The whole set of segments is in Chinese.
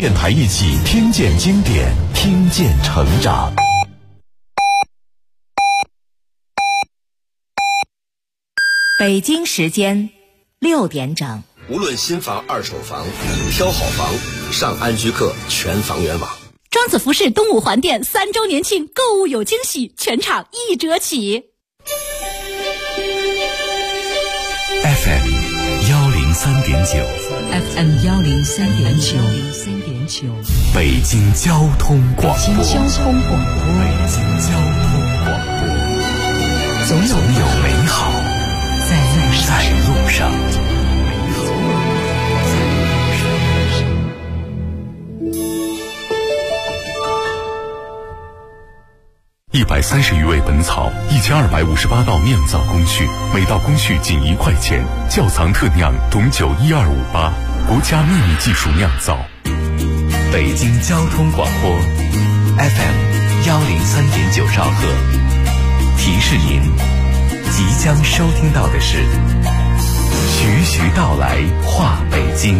电台一起听见经典，听见成长。 北京时间6点整。 无论新房、二手房，挑好房，上安居客全房源网。 庄子服饰东五环店3周年庆购物有惊喜，全场1折起。 FM 103.9，FM 103.9， 北京交通广播，总有美好在路上。130余味本草，1258道酿造工序，每道工序仅1块钱。窖藏特酿董酒12588，国家秘密技术酿造。北京交通广播 FM 103.9兆赫，提示您即将收听到的是徐徐道来话北京。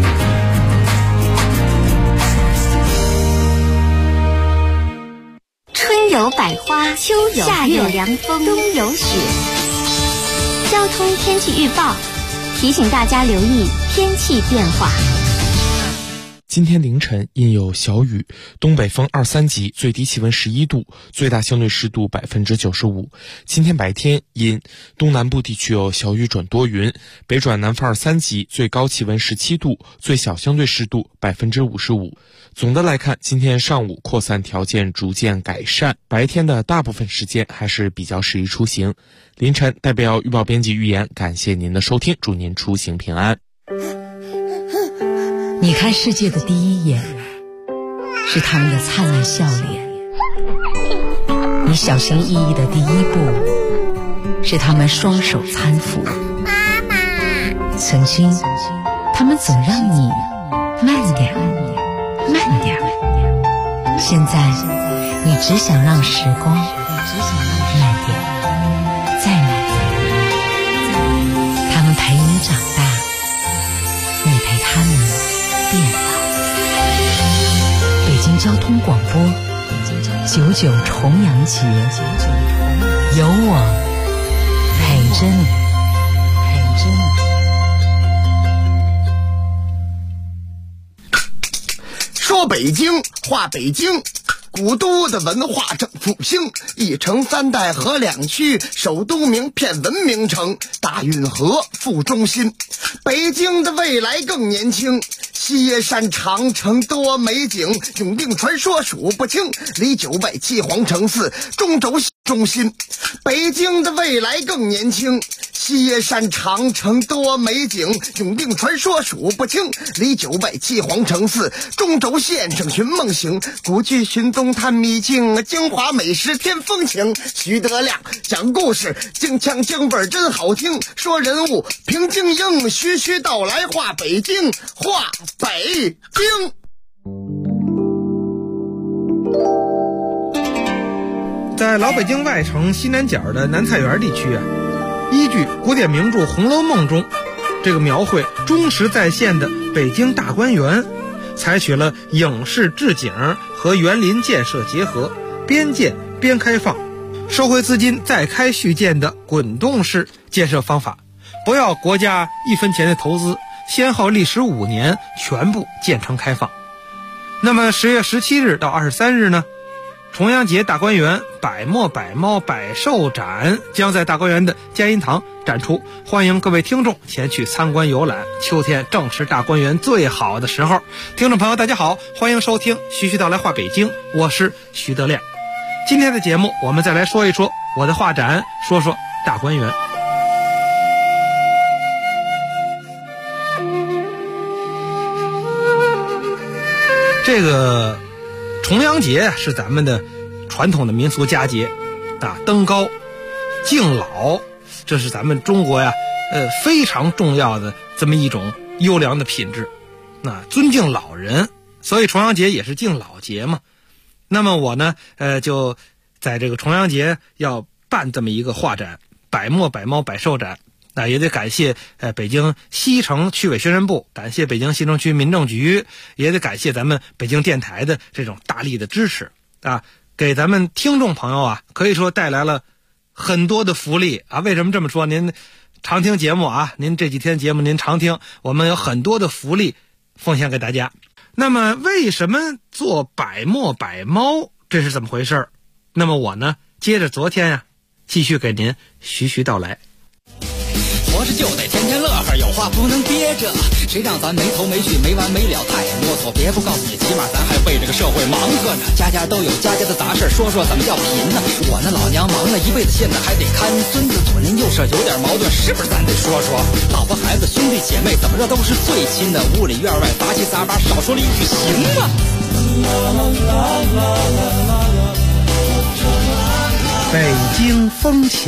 春有百花，秋有夏有凉风，冬有雪。交通天气预报提醒大家留意天气变化。 今天凌晨阴有小雨，东北风2、3级，最低气温11度，最大相对湿度95%。今天白天阴，东南部地区有小雨转多云，北转南风2、3级，最高气温17度，最小相对湿度55%。总的来看，今天上午扩散条件逐渐改善，白天的大部分时间还是比较适宜出行。凌晨代表预报编辑预言，感谢您的收听，祝您出行平安。 你看世界的第一眼，是他们的灿烂笑脸；你小心翼翼的第一步，是他们双手搀扶。妈妈，曾经他们总让你慢点慢点，现在你只想让时光慢点再慢点。他们陪你长大，你陪他们变老。北京交通广播99重阳节，有我陪着你。 说北京，话北京，古都的文化正复兴，一城3代和2区，首都名片文明城，大运河副中心。北京的未来更年轻，西耶山长城多美景，永定传说数不清，离9外7皇城4，中轴中心。北京的未来更年轻，西耶山长城多美景，永定传说数不清，离9外7皇城4，中轴线上寻梦行，古迹寻踪探秘境，精华美食添风情。徐德亮讲故事，京腔京味真好听，说人物评京英，徐徐道来话北京，话北京。 在老北京外城西南角的南菜园地区依据古典名著《红楼梦》中这个描绘忠实再现的北京大观园，采取了影视置景和园林建设结合，边建边开放，收回资金再开续建的滚动式建设方法，不要国家1分钱的投资，先后历时5年全部建成开放。那么10月17日到23日呢，重阳节大观园百墨百猫百兽展将在大观园的嘉荫堂展出，欢迎各位听众前去参观游览。秋天正是大观园最好的时候。听众朋友大家好，欢迎收听徐徐道来话北京，我是徐德亮。今天的节目我们再来说一说我的画展，说说大观园。这个重阳节是咱们的传统的民俗佳节登高敬老，这是咱们中国非常重要的这么一种优良的品质，尊敬老人，所以重阳节也是敬老节嘛。那么我呢就在这个重阳节要办这么一个画展，百墨百猫百兽展， 那也得感谢北京西城区委宣传部，感谢北京西城区民政局，也得感谢咱们北京电台的这种大力的支持啊，给咱们听众朋友啊，可以说带来了很多的福利啊。为什么这么说？您常听节目啊，您这几天节目您常听，我们有很多的福利奉献给大家。那么为什么做百墨百猫，这是怎么回事？那么我呢，接着昨天呀，继续给您徐徐道来。 活着就得天天乐呵，有话不能憋着，谁让咱没头没绪没完没了太啰嗦。别不告诉你，起码咱还为这个社会忙活呢。家家都有家家的杂事，说说怎么叫贫呢？我那老娘忙了一辈子，现在还得看孙子，左邻右舍有点矛盾，是不是咱得说说？老婆孩子兄弟姐妹怎么着都是最亲的，屋里院外杂七杂八，少说了一句行吗？ 北京风情。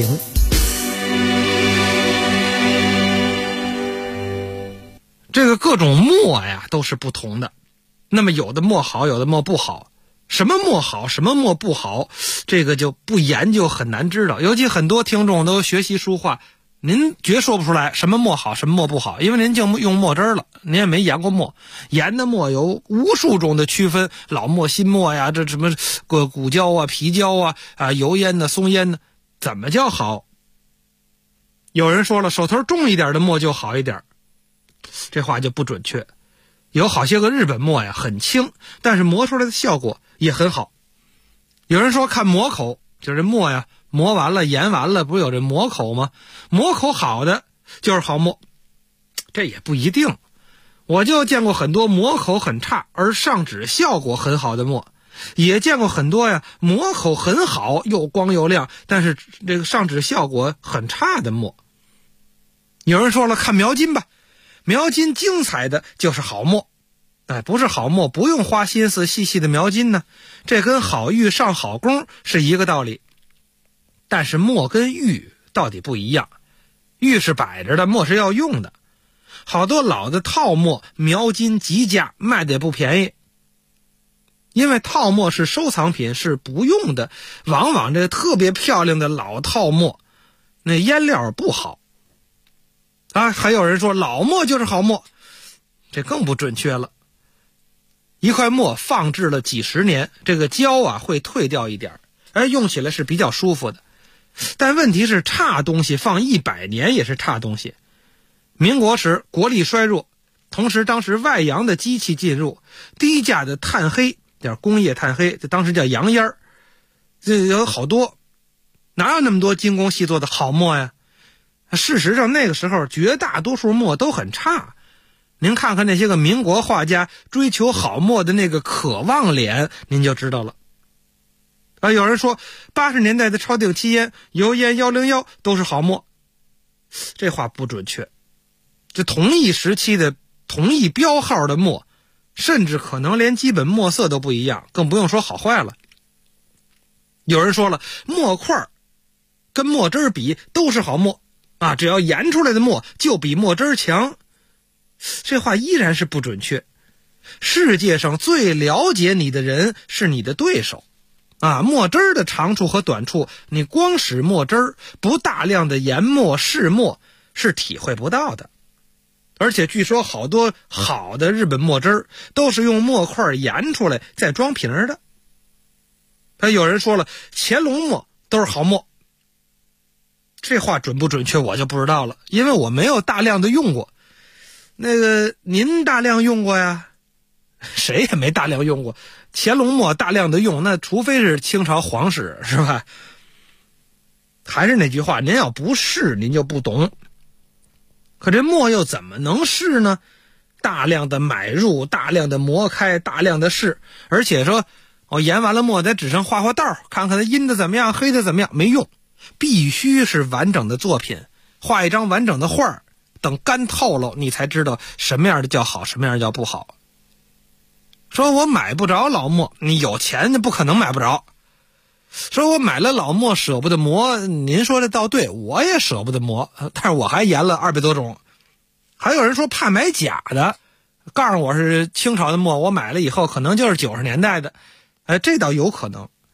这个各种墨呀都是不同的，那么有的墨好，有的墨不好。什么墨好，什么墨不好，这个就不研究很难知道。尤其很多听众都学习书画，您绝说不出来什么墨好，什么墨不好，因为您就用墨汁了，您也没研过墨。研的墨有无数种的区分，老墨、新墨呀，这什么骨胶啊、皮胶啊、油烟的、松烟的，怎么叫好？有人说了，手头重一点的墨就好一点。这话就不准确，有好些个日本墨呀很轻，但是磨出来的效果也很好。有人说看磨口，就是墨呀磨完了研完了，不是有这磨口吗？磨口好的就是好墨，这也不一定。我就见过很多磨口很差而上纸效果很好的墨，也见过很多呀磨口很好又光又亮，但是这个上纸效果很差的墨。有人说了，看描金吧，描金精彩的就是好墨，不是好墨不用花心思细细的描金呢，这跟好玉上好工是一个道理。但是墨跟玉到底不一样，玉是摆着的，墨是要用的。好多老的套墨描金极佳，卖的也不便宜，因为套墨是收藏品，是不用的。往往这特别漂亮的老套墨那颜料不好啊，还有人说老墨就是好墨，这更不准确了。一块墨放置了几十年，这个胶啊会退掉一点，而用起来是比较舒服的。但问题是，差东西放100年也是差东西。民国时国力衰弱，同时当时外洋的机器进入，低价的炭黑，叫工业炭黑，这当时叫洋烟儿，这有好多，哪有那么多精工细作的好墨呀？事实上那个时候绝大多数墨都很差，您看看那些个民国画家追求好墨的那个渴望脸，您就知道了。有人说80年代的超定期烟、油烟101都是好墨，这话不准确。这同一时期的同一标号的墨，甚至可能连基本墨色都不一样，更不用说好坏了。有人说了，墨块跟墨汁比都是好墨啊，只要研出来的墨就比墨汁强，这话依然是不准确。世界上最了解你的人是你的对手啊，墨汁的长处和短处，你光使墨汁不大量的研墨试墨是体会不到的。而且据说好多好的日本墨汁都是用墨块研出来再装瓶的。有人说了，乾隆墨都是好墨，这话准不准确我就不知道了，因为我没有大量的用过。那个您大量用过呀？谁也没大量用过。乾隆墨大量的用，那除非是清朝皇室，是吧？还是那句话，您要不试您就不懂。可这墨又怎么能试呢？大量的买入，大量的磨开，大量的试，而且说研完了墨在纸上画画道，看看它阴的怎么样，黑的怎么样，没用。必须是完整的作品，画一张完整的画，等干透了你才知道什么样的叫好，什么样的叫不好。说我买不着老墨，你有钱不可能买不着。说我买了老墨舍不得磨，您说这倒对，我也舍不得磨，但是我还研了200多种。还有人说怕买假的，告诉我是清朝的墨，我买了以后可能就是90年代的，这倒有可能。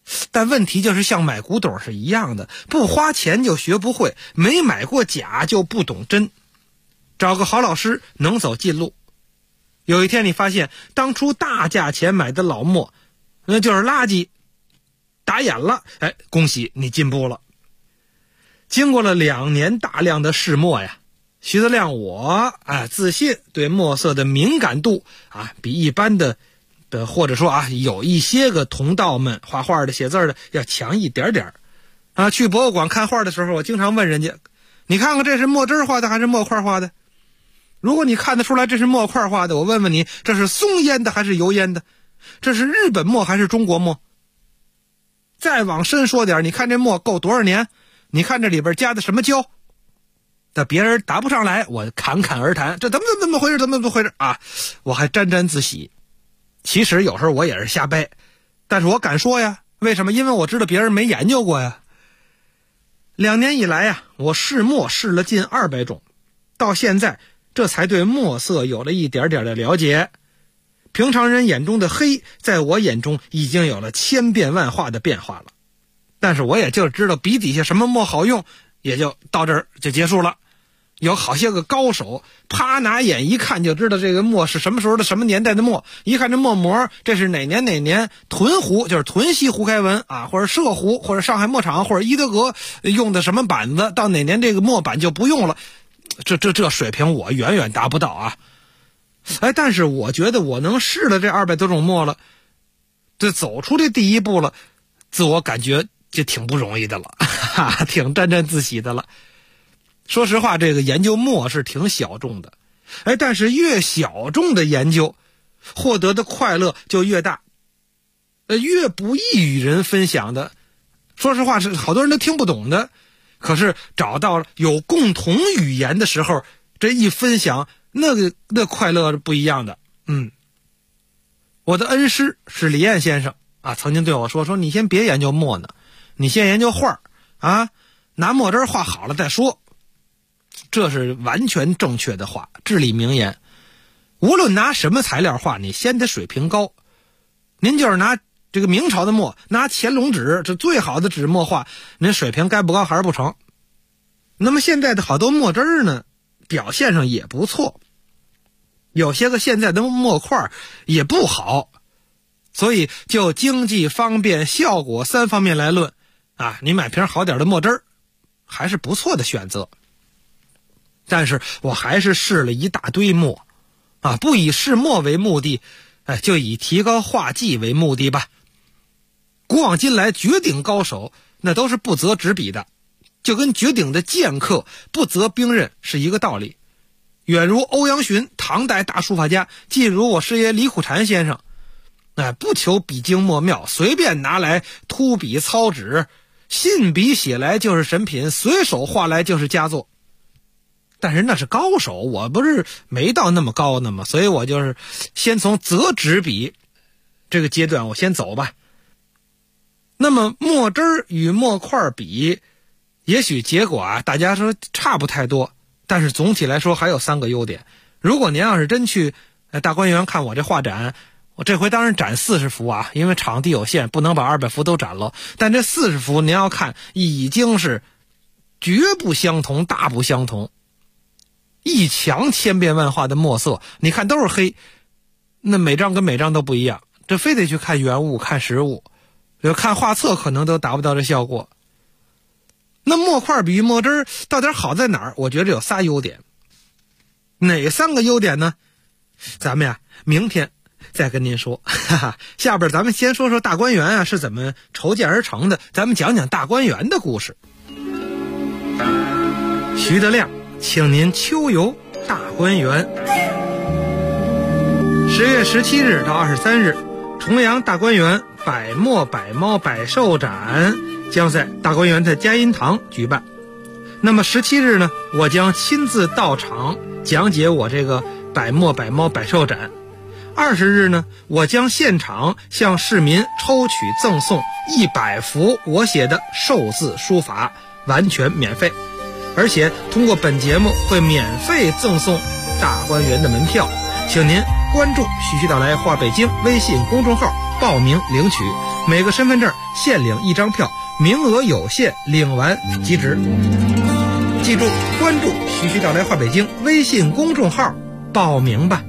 但问题就是像买古董是一样的，不花钱就学不会，没买过假就不懂真。找个好老师能走近路。有一天你发现当初大价钱买的老墨那就是垃圾，打眼了，恭喜你进步了。经过了2年大量的试墨呀，徐德亮我自信对墨色的敏感度比一般的或者说有一些个同道们画画的写字的要强一点点去博物馆看画的时候，我经常问人家，你看看这是墨汁画的还是墨块画的？如果你看得出来这是墨块画的，我问问你，这是松烟的还是油烟的？这是日本墨还是中国墨？再往深说点，你看这墨够多少年？你看这里边加的什么胶？但别人答不上来，我侃侃而谈，这怎么回事？怎么回事我还沾沾自喜。其实有时候我也是瞎掰，但是我敢说呀，为什么？因为我知道别人没研究过呀。2年以来我试墨试了近200种，到现在这才对墨色有了一点点的了解。平常人眼中的黑，在我眼中已经有了千变万化的变化了。但是我也就知道笔底下什么墨好用，也就到这儿就结束了。有好些个高手，啪拿眼一看就知道这个墨是什么时候的什么年代的墨，一看这墨膜，这是哪年屯湖，就是屯溪胡开文或者摄湖，或者上海墨厂，或者伊德格用的什么板子，到哪年这个墨板就不用了。这水平我远远达不到但是我觉得我能试了这200多种墨了，这走出这第一步了，自我感觉就挺不容易的了，挺沾沾自喜的了。说实话，这个研究墨是挺小众的，但是越小众的研究，获得的快乐就越大，越不易与人分享的。说实话，是好多人都听不懂的，可是找到有共同语言的时候，这一分享，那快乐是不一样的。我的恩师是李燕先生曾经对我说你先别研究墨呢，你先研究画拿墨汁画好了再说。这是完全正确的话，至理名言。无论拿什么材料画，你先得水平高。您就是拿这个明朝的墨，拿乾隆纸，这最好的纸墨画，您水平该不高还是不成。那么现在的好多墨汁呢，表现上也不错，有些个现在的墨块也不好，所以就经济、方便、效果3方面来论你买瓶好点的墨汁还是不错的选择。但是我还是试了一大堆墨不以试墨为目的，就以提高画技为目的吧。古往今来，绝顶高手那都是不择纸笔的，就跟绝顶的剑客不择兵刃是一个道理。远如欧阳询，唐代大书法家；近如我师爷李苦禅先生，不求笔精墨妙，随便拿来秃笔操纸，信笔写来就是神品，随手画来就是佳作。但是那是高手，我不是没到那么高呢嘛，所以我就是先从择纸笔这个阶段我先走吧。那么墨汁与墨块比，也许结果大家说差不太多，但是总体来说还有3个优点。如果您要是真去大观园看我这画展，我这回当然展40幅因为场地有限，不能把200幅都展了，但这40幅您要看已经是绝不相同，大不相同。一墙千变万化的墨色，你看都是黑，那每张跟每张都不一样，这非得去看原物看实物，看画册可能都达不到这效果。那墨块比墨汁到底好在哪儿？我觉得有3优点。哪3个优点呢？咱们明天再跟您说。下边咱们先说说大观园是怎么筹建而成的，咱们讲讲大观园的故事。徐德亮请您秋游大观园。10月17日到23日，重阳大观园百墨百猫百兽展将在大观园的佳音堂举办。那么17日呢，我将亲自到场讲解我这个百墨百猫百兽展。20日呢，我将现场向市民抽取赠送100幅我写的寿字书法，完全免费。而且通过本节目会免费赠送大观园的门票，请您关注徐徐道来画北京微信公众号报名领取。 每个身份证限领1张票，名额有限，领完即止。记住关注徐徐到来话北京微信公众号报名吧。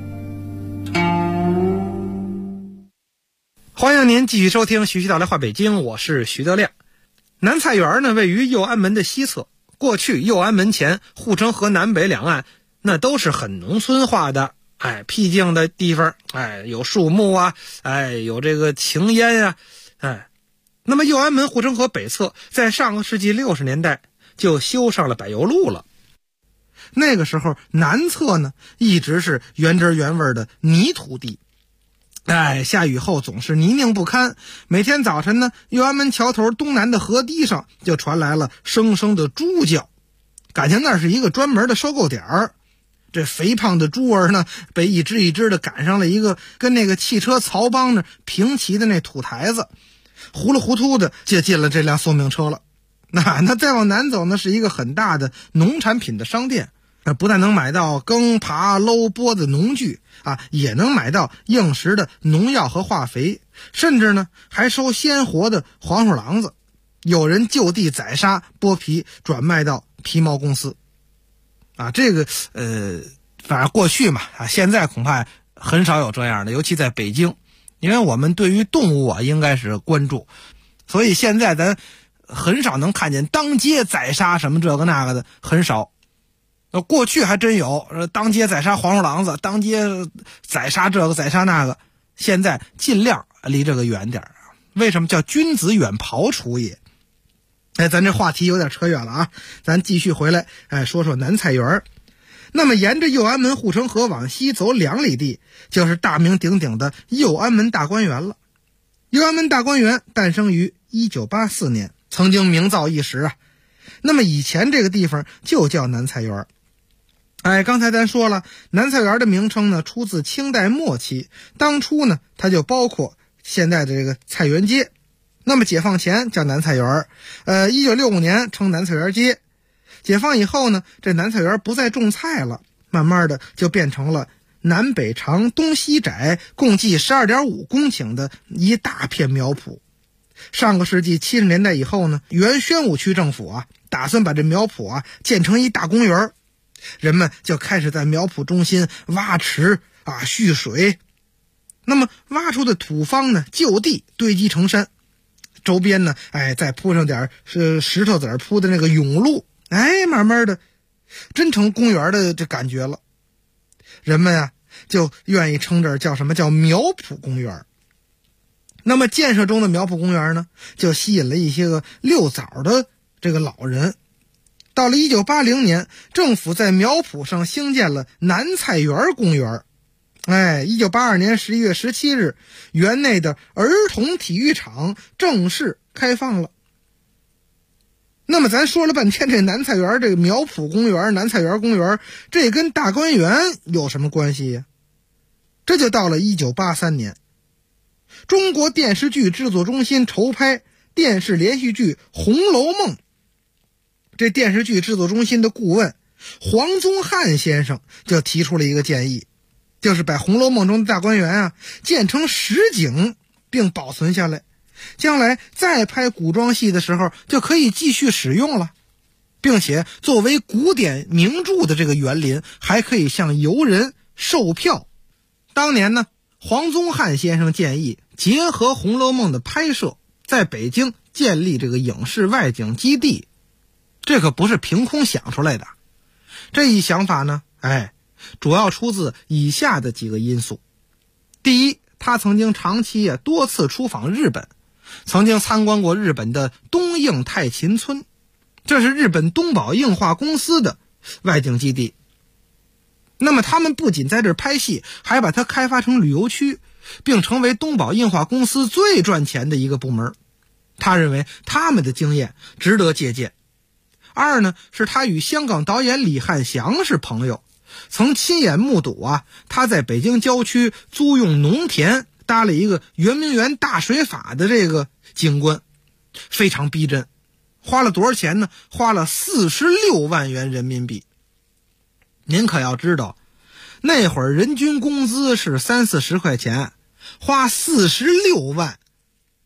欢迎您继续收听徐徐到来话北京，我是徐德亮。南菜园呢位于右安门的西侧，过去右安门前护城河南北两岸那都是很农村化的，僻静的地方，有树木啊，有这个青烟啊，那么右安门护城河北侧在上个世纪60年代就修上了柏油路了。那个时候南侧呢一直是原汁原味的泥土地，下雨后总是泥泞不堪。每天早晨呢，右安门桥头东南的河堤上就传来了声声的猪叫，感情那是一个专门的收购点儿。这肥胖的猪儿呢，被一只一只的赶上了一个跟那个汽车槽帮那平齐的那土台子，糊里糊涂的就进了这辆送命车了。那再往南走呢，是一个很大的农产品的商店。不但能买到耕耙搂钵子农具也能买到硬实的农药和化肥，甚至呢还收鲜活的黄鼠狼子，有人就地宰杀剥皮转卖到皮毛公司。这个反正过去嘛现在恐怕很少有这样的，尤其在北京，因为我们对于动物应该是关注，所以现在咱很少能看见当街宰杀什么这个那个的，很少。过去还真有当街宰杀黄鼠狼子，当街宰杀这个宰杀那个，现在尽量离这个远点。为什么叫君子远庖厨也？咱这话题有点扯远了咱继续回来说说南菜园。那么沿着右安门护城河往西走2里地，就是大名鼎鼎的右安门大观园了。右安门大观园诞生于1984年，曾经名噪一时那么以前这个地方就叫南菜园。刚才咱说了，南菜园的名称呢出自清代末期，当初呢它就包括现在的这个菜园街。那么解放前叫南菜园，1965年称南菜园街。解放以后呢，这南菜园不再种菜了，慢慢的就变成了南北长东西窄，共计12.5公顷的一大片苗圃。上个世纪70年代以后呢，原宣武区政府打算把这苗圃建成一大公园，人们就开始在苗圃中心挖池蓄水。那么挖出的土方呢就地堆积成山，周边呢再铺上点石头子铺的那个甬路，慢慢的真成公园的这感觉了。人们就愿意称这儿叫什么叫苗圃公园。那么建设中的苗圃公园呢，就吸引了一些个遛枣的这个老人。到了1980年，政府在苗圃上兴建了南菜园公园。1982年11月17日，园内的儿童体育场正式开放了。那么咱说了半天这南菜园这个苗圃公园南菜园公园，这跟大观园有什么关系呀？这就到了1983年，中国电视剧制作中心筹拍电视连续剧《红楼梦》，这电视剧制作中心的顾问黄宗汉先生就提出了一个建议，就是把《红楼梦》中的大观园建成实景并保存下来，将来再拍古装戏的时候就可以继续使用了，并且作为古典名著的这个园林还可以向游人售票。当年呢，黄宗汉先生建议结合《红楼梦》的拍摄，在北京建立这个影视外景基地，这可不是凭空想出来的。这一想法呢，主要出自以下的几个因素。第一，他曾经长期多次出访日本，曾经参观过日本的东映太勤村，这是日本东宝映画公司的外景基地。那么他们不仅在这儿拍戏，还把它开发成旅游区，并成为东宝映画公司最赚钱的一个部门。他认为他们的经验值得借鉴。二呢，是他与香港导演李汉祥是朋友，曾亲眼目睹他在北京郊区租用农田搭了一个圆明园大水法的这个景观，非常逼真。花了多少钱呢？花了46万元人民币。您可要知道，那会儿人均工资是30-40块钱，花46万，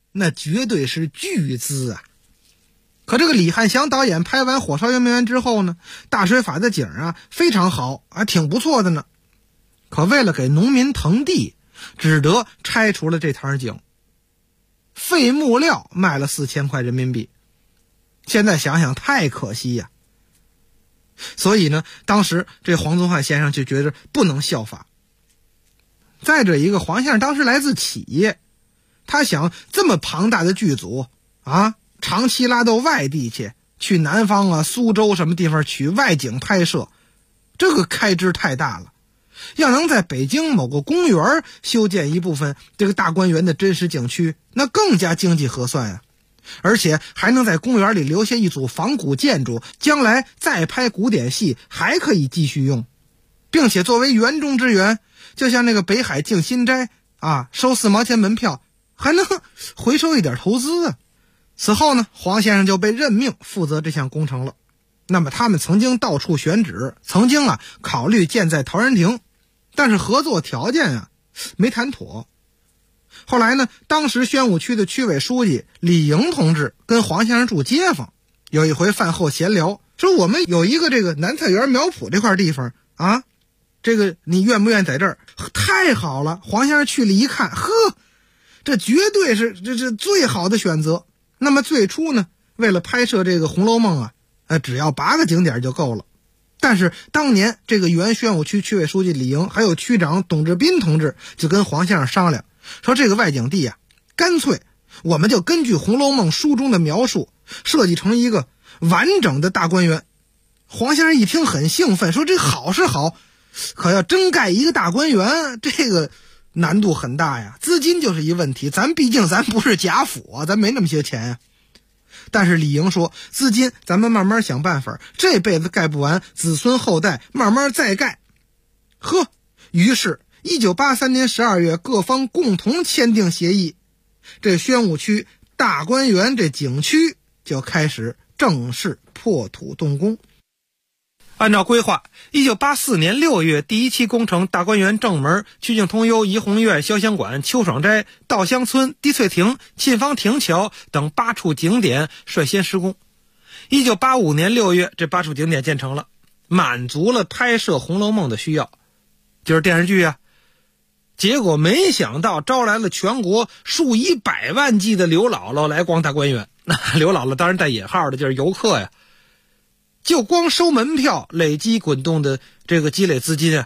那绝对是巨资啊。可这个李汉祥导演拍完《火烧圆明园》之后呢，大水法的景啊非常好，还挺不错的呢。可为了给农民腾地，只得拆除了这摊井，废木料卖了4000块人民币。现在想想太可惜呀。所以呢，当时这黄宗汉先生就觉得不能效法。再者一个，黄先生当时来自企业，他想这么庞大的剧组啊，长期拉到外地去南方啊、苏州什么地方取外景拍摄，这个开支太大了。要能在北京某个公园修建一部分这个大观园的真实景区，那更加经济合算呀。而且还能在公园里留下一组仿古建筑，将来再拍古典戏还可以继续用，并且作为园中之园，就像那个北海静心斋啊，收4毛钱门票，还能回收一点投资啊。此后呢，黄先生就被任命负责这项工程了。那么他们曾经到处选址，曾经考虑建在陶然亭，但是合作条件没谈妥。后来呢，当时宣武区的区委书记李莹同志跟黄先生住街坊，有一回饭后闲聊，说我们有一个这个南菜园苗圃这块地方啊，这个你愿不愿意在这儿？太好了！黄先生去了一看，呵，这绝对是这最好的选择。那么最初呢，为了拍摄这个《红楼梦》只要8个景点就够了。但是当年这个原宣武区区委书记李莹还有区长董志斌同志就跟黄先生商量，说这个外景地干脆我们就根据《红楼梦》书中的描述设计成一个完整的大观园。黄先生一听很兴奋，说这好是好，可要真盖一个大观园，这个难度很大呀，资金就是一问题，毕竟咱不是贾府啊，咱没那么些钱呀。但是李莹说，资金咱们慢慢想办法，这辈子盖不完，子孙后代慢慢再盖。呵，于是1983年12月，各方共同签订协议，这宣武区大观园这景区就开始正式破土动工。按照规划，1984年6月，第1期工程大观园正门、曲径通幽、怡红院、潇湘馆、秋爽斋、稻香村、滴翠亭、沁芳亭桥等8处景点率先施工。1985年6月，这8处景点建成了，满足了拍摄《红楼梦》的需要，就是电视剧啊。结果没想到招来了全国数以百万计的刘姥姥来逛大观园。刘姥姥当然带引号的，就是游客呀。就光收门票累积滚动的这个积累资金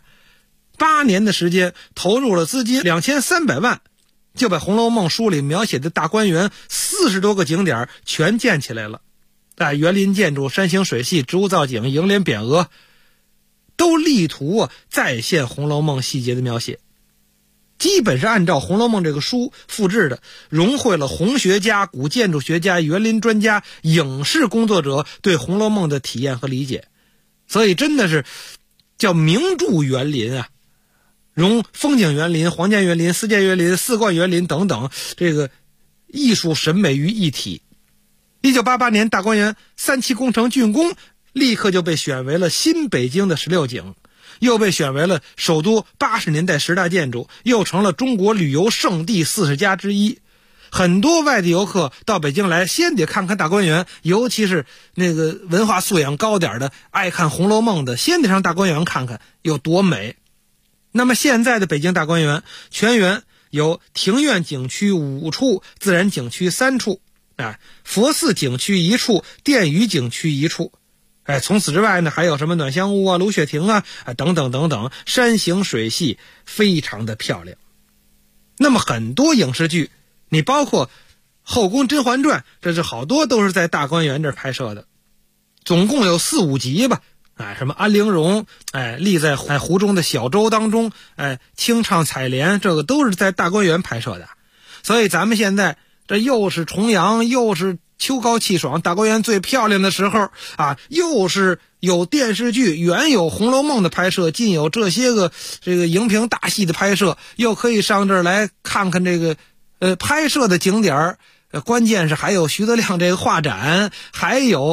8年的时间投入了资金2300万，就把《红楼梦》书里描写的大观园40多个景点全建起来了。园林建筑、山形水系、植物造景、楹联匾额，都力图再现《红楼梦》细节的描写。基本是按照《红楼梦》这个书复制的，融汇了红学家、古建筑学家、园林专家、影视工作者对《红楼梦》的体验和理解。所以真的是叫名著园林啊，融风景园林、皇家园林、私建园林、四冠园林等等这个艺术审美于一体。1988年大观园3期工程竣工，立刻就被选为了新北京的16景，又被选为了首都80年代10大建筑，又成了中国旅游胜地40家之一。很多外地游客到北京来，先得看看大观园，尤其是那个文化素养高点的、爱看《红楼梦》的，先得上大观园看看有多美。那么现在的北京大观园，全园有庭院景区5处，自然景区3处，佛寺景区1处，殿宇景区1处。从此之外呢，还有什么暖香屋啊、芦雪亭等等等等，山形水系非常的漂亮。那么很多影视剧，你包括《后宫甄嬛传》，这是好多都是在大观园这儿拍摄的，总共有4、5集吧。什么安陵容，立在湖中的小舟当中，清唱采莲，这个都是在大观园拍摄的。所以咱们现在这又是重阳，又是秋高气爽，大观园最漂亮的时候又是有电视剧，原有《红楼梦》的拍摄，近有这些个这个荧屏大戏的拍摄，又可以上这儿来看看这个拍摄的景点关键是还有徐德亮这个画展，还有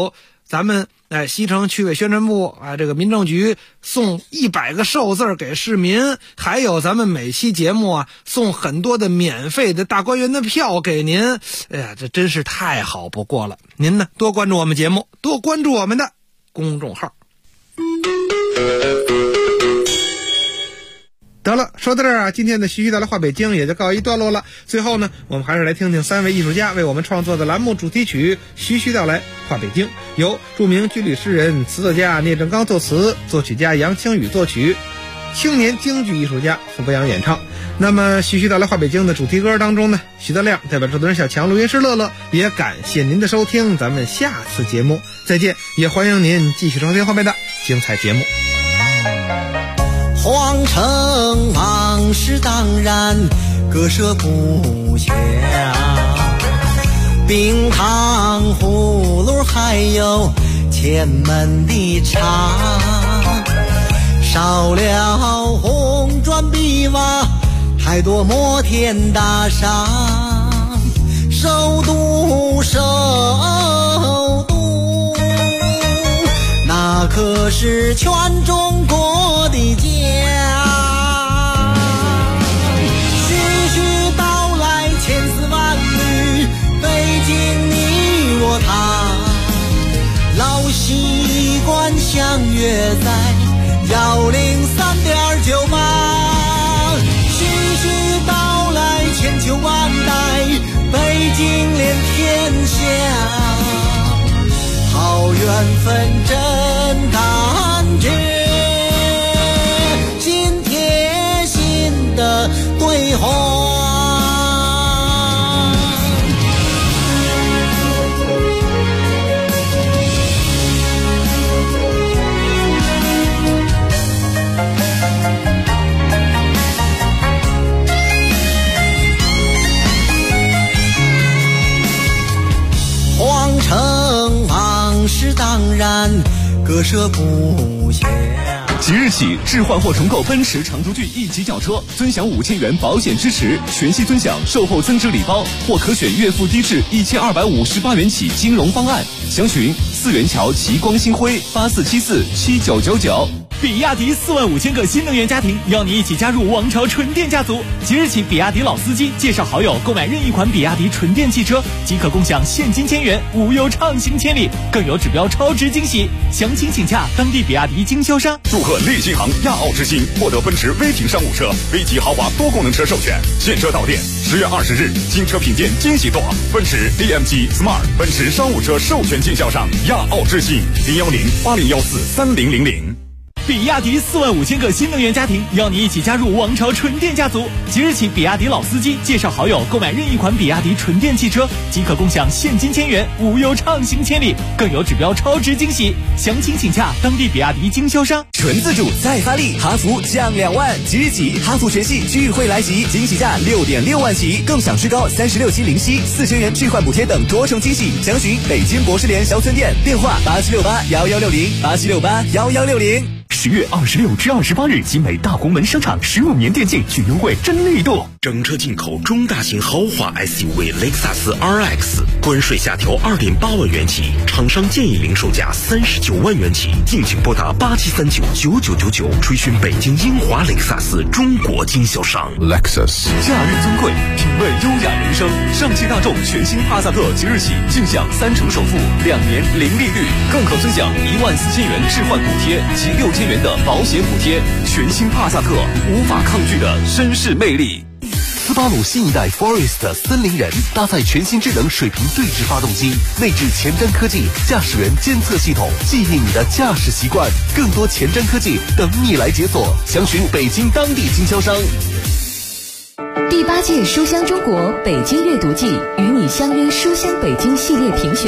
咱们西城区委宣传部这个民政局送100个寿字给市民，还有咱们每期节目送很多的免费的大观园的票给您。哎呀，这真是太好不过了。您呢，多关注我们节目，多关注我们的公众号。得了，说到这儿今天的徐徐道来话北京也就告一段落了。最后呢，我们还是来听听3位艺术家为我们创作的栏目主题曲《徐徐道来话北京》，由著名军旅诗人、词作家聂正刚作词，作曲家杨清宇作曲，青年京剧艺术家傅博洋演唱。那么《徐徐道来话北京》的主题歌当中呢，徐德亮代表制作人小强、录音师乐乐，也感谢您的收听，咱们下次节目再见，也欢迎您继续收听后面的精彩节目。 皇城往事当然割舍不下，冰糖葫芦还有前门的茶，少了红砖碧瓦，太多摩天大厦，首都那可是全中国的家。徐徐道来千丝万缕，北京你我他，老习惯相约在103.98。徐徐道来千秋万代，北京连天下，好缘分真感觉，心贴心的对话。皇城往事当然割舍不下。 即日起，置换或重购奔驰长途骏1级轿车，尊享5000元保险支持，全系尊享售后增值礼包，或可选月付低至1258元起金融方案。详询4元桥齐光新辉84747999。 比亚迪45000个新能源家庭，邀你一起加入王朝纯电家族。即日起，比亚迪老司机介绍好友购买任意款比亚迪纯电汽车，即可共享现金1000元，无忧畅行千里，更有指标超值惊喜。详情请洽当地比亚迪经销商。 祝贺利新行亚奥之星获得奔驰威霆商务车、V级豪华多功能车授权，现车到店。10月20日，新车品鉴惊喜多，奔驰 AMG Smart 奔驰商务车授权经销商亚奥之星，01080143000。 比亚迪45000个新能源家庭，邀你一起加入王朝纯电家族。即日起，比亚迪老司机介绍好友购买任意款比亚迪纯电汽车，即可共享现金1000元，无忧畅行千里，更有指标超值惊喜。详情请洽当地比亚迪经销商。 纯自主再发力，哈弗降2万，即日起哈弗全系聚会来袭，惊喜价6.6万起，更享最高36期零息，4000元置换补贴等多重惊喜。详询北京博士联小村店，电话87681160，87681160。 10月26至28日，集美大红门商场15年电竞巨优惠真力度， 整车进口中大型豪华 SUV 雷克萨斯 RX， 关税下调2.8万元起，厂商建议零售价39万元起，敬请拨打87399999，垂询北京英华雷克萨斯中国经销商。 Lexus 假日尊贵，品味优雅人生。上汽大众全新帕萨特即日起尽享3成首付，2年零利率，更可尊享14000元置换补贴及6000元的保险补贴。全新帕萨特，无法抗拒的绅士魅力。 斯巴鲁新一代 Forest 森林人搭载全新智能水平对置发动机，内置前瞻科技驾驶员监测系统，记忆你的驾驶习惯，更多前瞻科技等你来解锁。详询北京当地经销商。 第8届书香中国北京阅读季与你相约书香北京系列评选